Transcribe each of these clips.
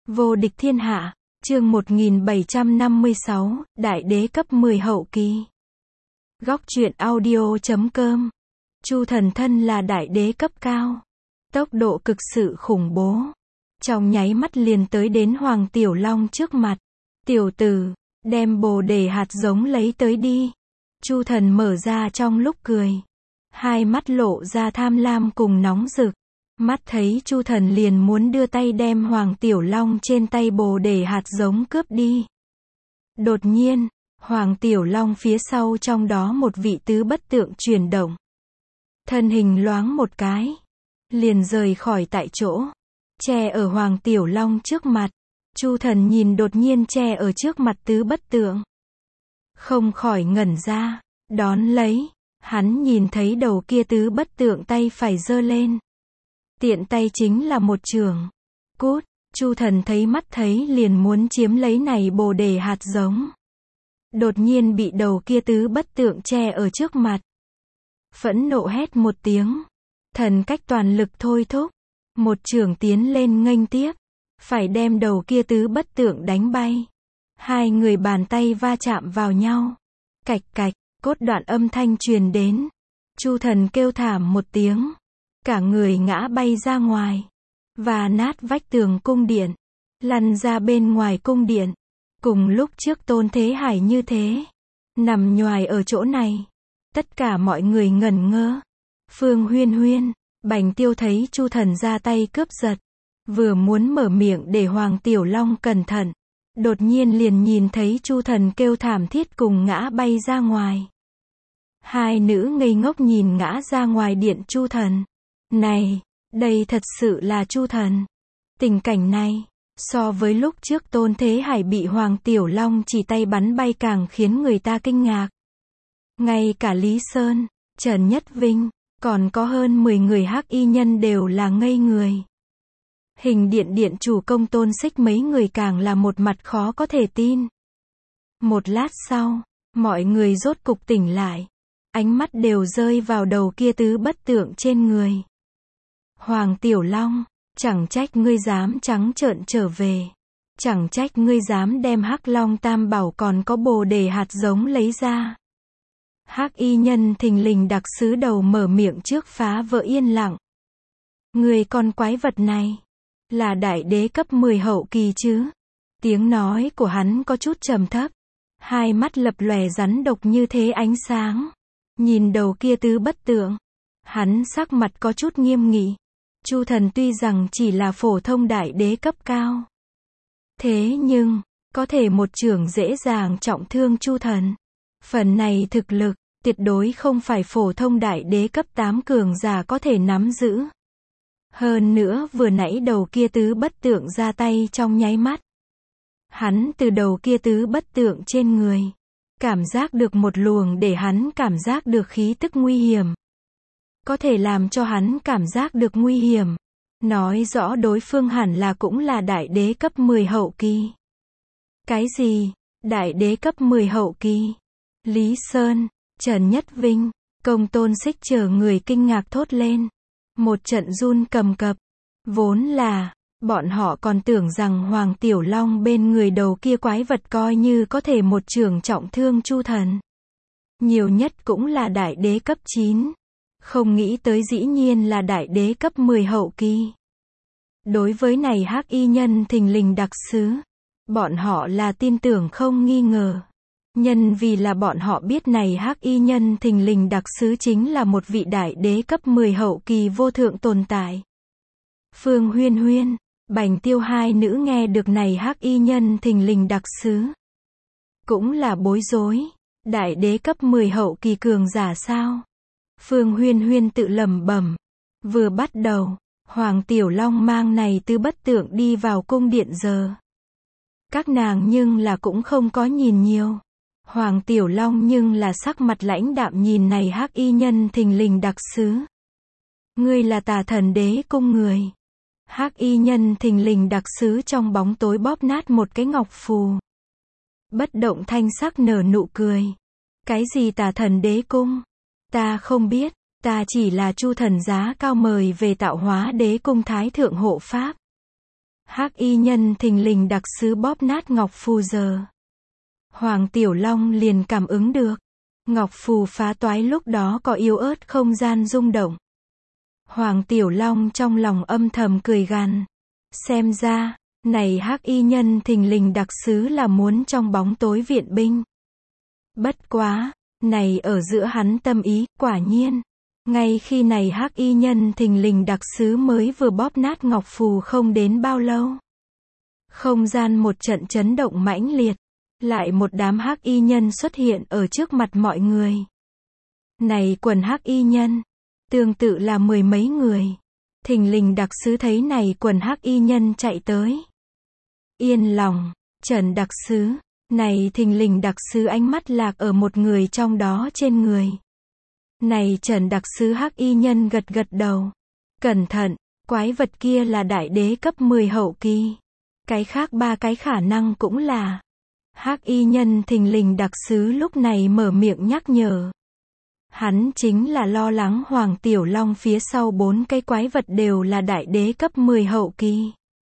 Vô địch thiên hạ, chương 1756, Đại đế cấp 10 hậu kỳ. Góc truyện audio.com. Chu Thần thân là đại đế cấp cao. Tốc độ cực sự khủng bố. Trong nháy mắt liền tới đến Hoàng Tiểu Long trước mặt. Tiểu tử, đem bồ đề hạt giống lấy tới đi. Chu Thần mở ra trong lúc cười. Hai mắt lộ ra tham lam cùng nóng rực. Mắt thấy Chu Thần liền muốn đưa tay đem Hoàng Tiểu Long trên tay bồ đề hạt giống cướp đi. Đột nhiên, Hoàng Tiểu Long phía sau trong đó một vị tứ bất tượng chuyển động. Thân hình loáng một cái, liền rời khỏi tại chỗ, che ở Hoàng Tiểu Long trước mặt. Chu Thần nhìn đột nhiên che ở trước mặt tứ bất tượng, không khỏi ngẩn ra, đón lấy, hắn nhìn thấy đầu kia tứ bất tượng tay phải giơ lên. Tiện tay chính là một chưởng. Cút, Chu Thần thấy mắt thấy liền muốn chiếm lấy này bồ đề hạt giống. Đột nhiên bị đầu kia tứ bất tượng che ở trước mặt. Phẫn nộ hét một tiếng. Thần cách toàn lực thôi thúc. Một chưởng tiến lên nghênh tiếp. Phải đem đầu kia tứ bất tượng đánh bay. Hai người bàn tay va chạm vào nhau. Cạch cạch, cốt đoạn âm thanh truyền đến. Chu Thần kêu thảm một tiếng. Cả người ngã bay ra ngoài. Và nát vách tường cung điện. Lăn ra bên ngoài cung điện. Cùng lúc trước Tôn Thế Hải như thế. Nằm nhoài ở chỗ này. Tất cả mọi người ngẩn ngơ. Phương Huyên Huyên, Bành Tiêu thấy Chu Thần ra tay cướp giật. Vừa muốn mở miệng để Hoàng Tiểu Long cẩn thận. Đột nhiên liền nhìn thấy Chu Thần kêu thảm thiết cùng ngã bay ra ngoài. Hai nữ ngây ngốc nhìn ngã ra ngoài điện Chu Thần. Này, đây thật sự là Chu Thần. Tình cảnh này, so với lúc trước Tôn Thế Hải bị Hoàng Tiểu Long chỉ tay bắn bay càng khiến người ta kinh ngạc. Ngay cả Lý Sơn, Trần Nhất Vinh, còn có hơn 10 người hắc y nhân đều là ngây người. Hình điện điện chủ Công Tôn Xích mấy người càng là một mặt khó có thể tin. Một lát sau, mọi người rốt cục tỉnh lại. Ánh mắt đều rơi vào đầu kia tứ bất tượng trên người. Hoàng Tiểu Long, chẳng trách ngươi dám trắng trợn trở về. Chẳng trách ngươi dám đem Hắc Long Tam Bảo còn có bồ đề hạt giống lấy ra. Hắc y nhân thình lình đặc sứ đầu mở miệng trước phá vỡ yên lặng. Ngươi con quái vật này, là đại đế cấp 10 hậu kỳ chứ? Tiếng nói của hắn có chút trầm thấp. Hai mắt lập lòe rắn độc như thế ánh sáng. Nhìn đầu kia tứ bất tượng. Hắn sắc mặt có chút nghiêm nghị. Chu Thần tuy rằng chỉ là phổ thông đại đế cấp cao. Thế nhưng, có thể một chưởng dễ dàng trọng thương Chu Thần. Phần này thực lực, tuyệt đối không phải phổ thông đại đế cấp 8 cường giả có thể nắm giữ. Hơn nữa vừa nãy đầu kia tứ bất tượng ra tay trong nháy mắt. Hắn từ đầu kia tứ bất tượng trên người. Cảm giác được một luồng để hắn cảm giác được khí tức nguy hiểm. Có thể làm cho hắn cảm giác được nguy hiểm. Nói rõ đối phương hẳn là cũng là đại đế cấp 10 hậu kỳ. Cái gì? Đại đế cấp 10 hậu kỳ? Lý Sơn, Trần Nhất Vinh, Công Tôn Xích chờ người kinh ngạc thốt lên. Một trận run cầm cập. Vốn là, bọn họ còn tưởng rằng Hoàng Tiểu Long bên người đầu kia quái vật coi như có thể một chưởng trọng thương Chu Thần. Nhiều nhất cũng là đại đế cấp 9. Không nghĩ tới dĩ nhiên là đại đế cấp 10 hậu kỳ. Đối với này hắc y nhân thình lình đặc sứ, bọn họ là tin tưởng không nghi ngờ. Nhân vì là bọn họ biết này hắc y nhân thình lình đặc sứ chính là một vị đại đế cấp 10 hậu kỳ vô thượng tồn tại. Phương Huyên Huyên, Bành Tiêu hai nữ nghe được này hắc y nhân thình lình đặc sứ. Cũng là bối rối. Đại đế cấp 10 hậu kỳ cường giả sao? Phương Huyên Huyên tự lẩm bẩm. Vừa bắt đầu, Hoàng Tiểu Long mang này tứ bất tượng đi vào cung điện giờ. Các nàng nhưng là cũng không có nhìn nhiều. Hoàng Tiểu Long nhưng là sắc mặt lãnh đạm nhìn này hắc y nhân thình lình đặc sứ. Ngươi là Tà Thần Đế cung người. Hắc y nhân thình lình đặc sứ trong bóng tối bóp nát một cái ngọc phù. Bất động thanh sắc nở nụ cười. Cái gì Tà Thần Đế cung? Ta không biết, ta chỉ là Chu Thần giá cao mời về tạo hóa đế cung thái thượng hộ pháp. Hắc y nhân thình lình đặc sứ bóp nát ngọc phù giờ. Hoàng Tiểu Long liền cảm ứng được. Ngọc phù phá toái lúc đó có yếu ớt không gian rung động. Hoàng Tiểu Long trong lòng âm thầm cười gằn. Xem ra, này hắc y nhân thình lình đặc sứ là muốn trong bóng tối viện binh. Bất quá, này ở giữa hắn tâm ý, quả nhiên. Ngay khi này hắc y nhân thình lình đặc sứ mới vừa bóp nát ngọc phù không đến bao lâu. Không gian một trận chấn động mãnh liệt. Lại một đám hắc y nhân xuất hiện ở trước mặt mọi người. Này quần hắc y nhân. Tương tự là mười mấy người. Thình lình đặc sứ thấy này quần hắc y nhân chạy tới. Yên lòng, Trần đặc sứ. Này thình lình đặc sứ ánh mắt lạc ở một người trong đó trên người. Này Trần đặc sứ hắc y nhân gật gật đầu. Cẩn thận, quái vật kia là đại đế cấp 10 hậu kỳ. Cái khác ba cái khả năng cũng là. Hắc y nhân thình lình đặc sứ lúc này mở miệng nhắc nhở. Hắn chính là lo lắng Hoàng Tiểu Long phía sau 4 cái quái vật đều là đại đế cấp 10 hậu kỳ.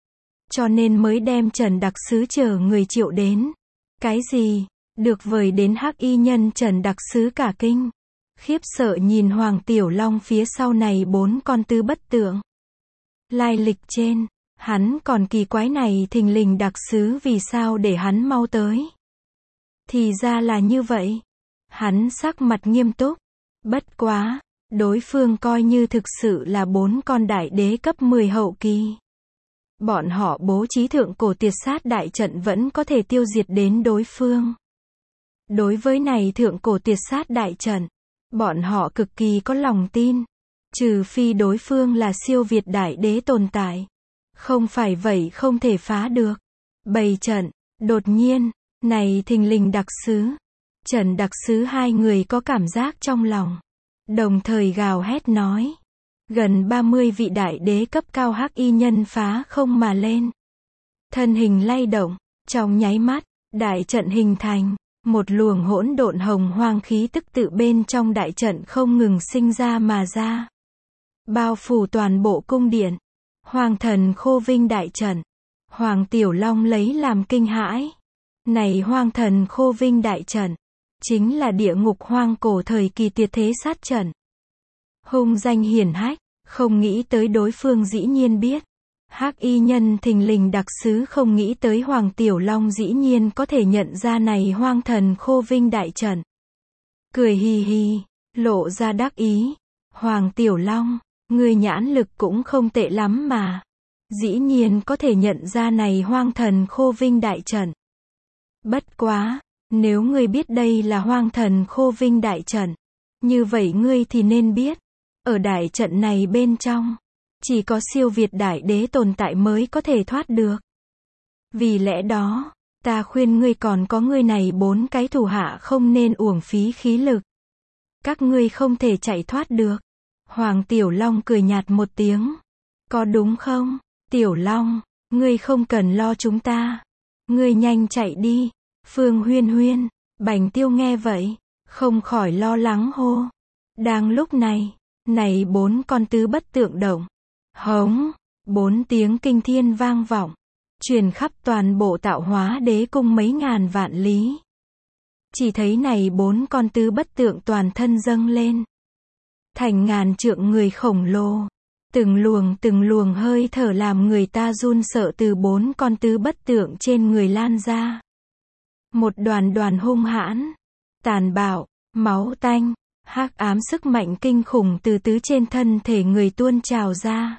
Cho nên mới đem Trần đặc sứ chờ người triệu đến. Cái gì? Được vời đến hắc y nhân Trần đặc sứ cả kinh. Khiếp sợ nhìn Hoàng Tiểu Long phía sau này 4 con tứ bất tượng. Lai lịch trên, hắn còn kỳ quái này thình lình đặc sứ vì sao để hắn mau tới. Thì ra là như vậy. Hắn sắc mặt nghiêm túc. Bất quá, đối phương coi như thực sự là 4 con đại đế cấp 10 hậu kỳ. Bọn họ bố trí thượng cổ tiệt sát đại trận vẫn có thể tiêu diệt đến đối phương. Đối với này thượng cổ tiệt sát đại trận, bọn họ cực kỳ có lòng tin. Trừ phi đối phương là siêu việt đại đế tồn tại. Không phải vậy không thể phá được. Bày trận, đột nhiên, này thình lình đặc sứ. Trần đặc sứ hai người có cảm giác trong lòng. Đồng thời gào hét nói. Gần 30 vị đại đế cấp cao hắc y nhân phá không mà lên. Thân hình lay động, trong nháy mắt, đại trận hình thành. Một luồng hỗn độn hồng hoang khí tức tự bên trong đại trận không ngừng sinh ra mà ra. Bao phủ toàn bộ cung điện. Hoàng thần khô vinh đại trận. Hoàng Tiểu Long lấy làm kinh hãi. Này hoàng thần khô vinh đại trận. Chính là địa ngục hoang cổ thời kỳ tuyệt thế sát trận. Hung danh hiển hách. Không nghĩ tới đối phương dĩ nhiên biết. Hắc y nhân thình lình đặc sứ không nghĩ tới Hoàng Tiểu Long dĩ nhiên có thể nhận ra này hoang thần khô vinh đại trận. Cười hì hì, lộ ra đắc ý. Hoàng Tiểu Long, ngươi nhãn lực cũng không tệ lắm mà. Dĩ nhiên có thể nhận ra này hoang thần khô vinh đại trận. Bất quá, nếu ngươi biết đây là hoang thần khô vinh đại trận, như vậy ngươi thì nên biết, ở đại trận này bên trong, chỉ có siêu việt đại đế tồn tại mới có thể thoát được. Vì lẽ đó, ta khuyên ngươi còn có ngươi này 4 cái thủ hạ không nên uổng phí khí lực. Các ngươi không thể chạy thoát được. Hoàng Tiểu Long cười nhạt một tiếng. Có đúng không? Tiểu Long, ngươi không cần lo chúng ta. Ngươi nhanh chạy đi. Phương Huyên Huyên, Bành Tiêu nghe vậy, không khỏi lo lắng hô. Đang lúc này, này 4 con tứ bất tượng động. Hống, 4 tiếng kinh thiên vang vọng, truyền khắp toàn bộ Tạo Hóa Đế cung mấy ngàn vạn lý. Chỉ thấy này 4 con tứ bất tượng toàn thân dâng lên. Thành ngàn trượng người khổng lồ. Từng luồng hơi thở làm người ta run sợ từ 4 con tứ bất tượng trên người lan ra. Một đoàn hung hãn, tàn bạo, máu tanh, hắc ám sức mạnh kinh khủng từ tứ trên thân thể người tuôn trào ra.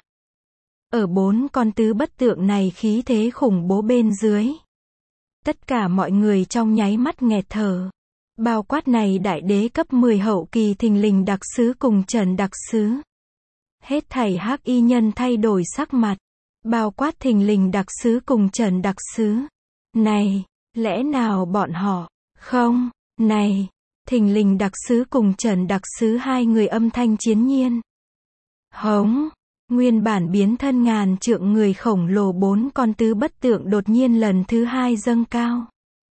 Ở 4 con tứ bất tượng này khí thế khủng bố bên dưới. Tất cả mọi người trong nháy mắt nghẹt thở. Bao quát này đại đế cấp 10 hậu kỳ thình lình đặc sứ cùng Trần đặc sứ. Hết thảy hắc y nhân thay đổi sắc mặt. Bao quát thình lình đặc sứ cùng Trần đặc sứ. Này, lẽ nào bọn họ, không, này, thình lình đặc sứ cùng Trần đặc sứ hai người âm thanh chiến nhiên. Hống, nguyên bản biến thân ngàn trượng người khổng lồ 4 con tứ bất tượng đột nhiên lần thứ 2 dâng cao.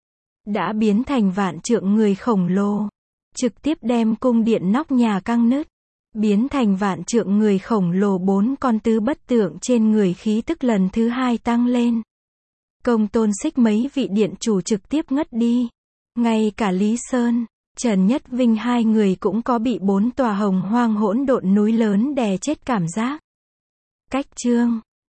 Đã biến thành vạn trượng người khổng lồ, trực tiếp đem cung điện nóc nhà căng nứt. Biến thành vạn trượng người khổng lồ 4 con tứ bất tượng trên người khí tức lần thứ 2 tăng lên. Công Tôn Xích mấy vị điện chủ trực tiếp ngất đi. Ngay cả Lý Sơn, Trần Nhất Vinh hai người cũng có bị 4 tòa hồng hoang hỗn độn núi lớn đè chết cảm giác. Cách chương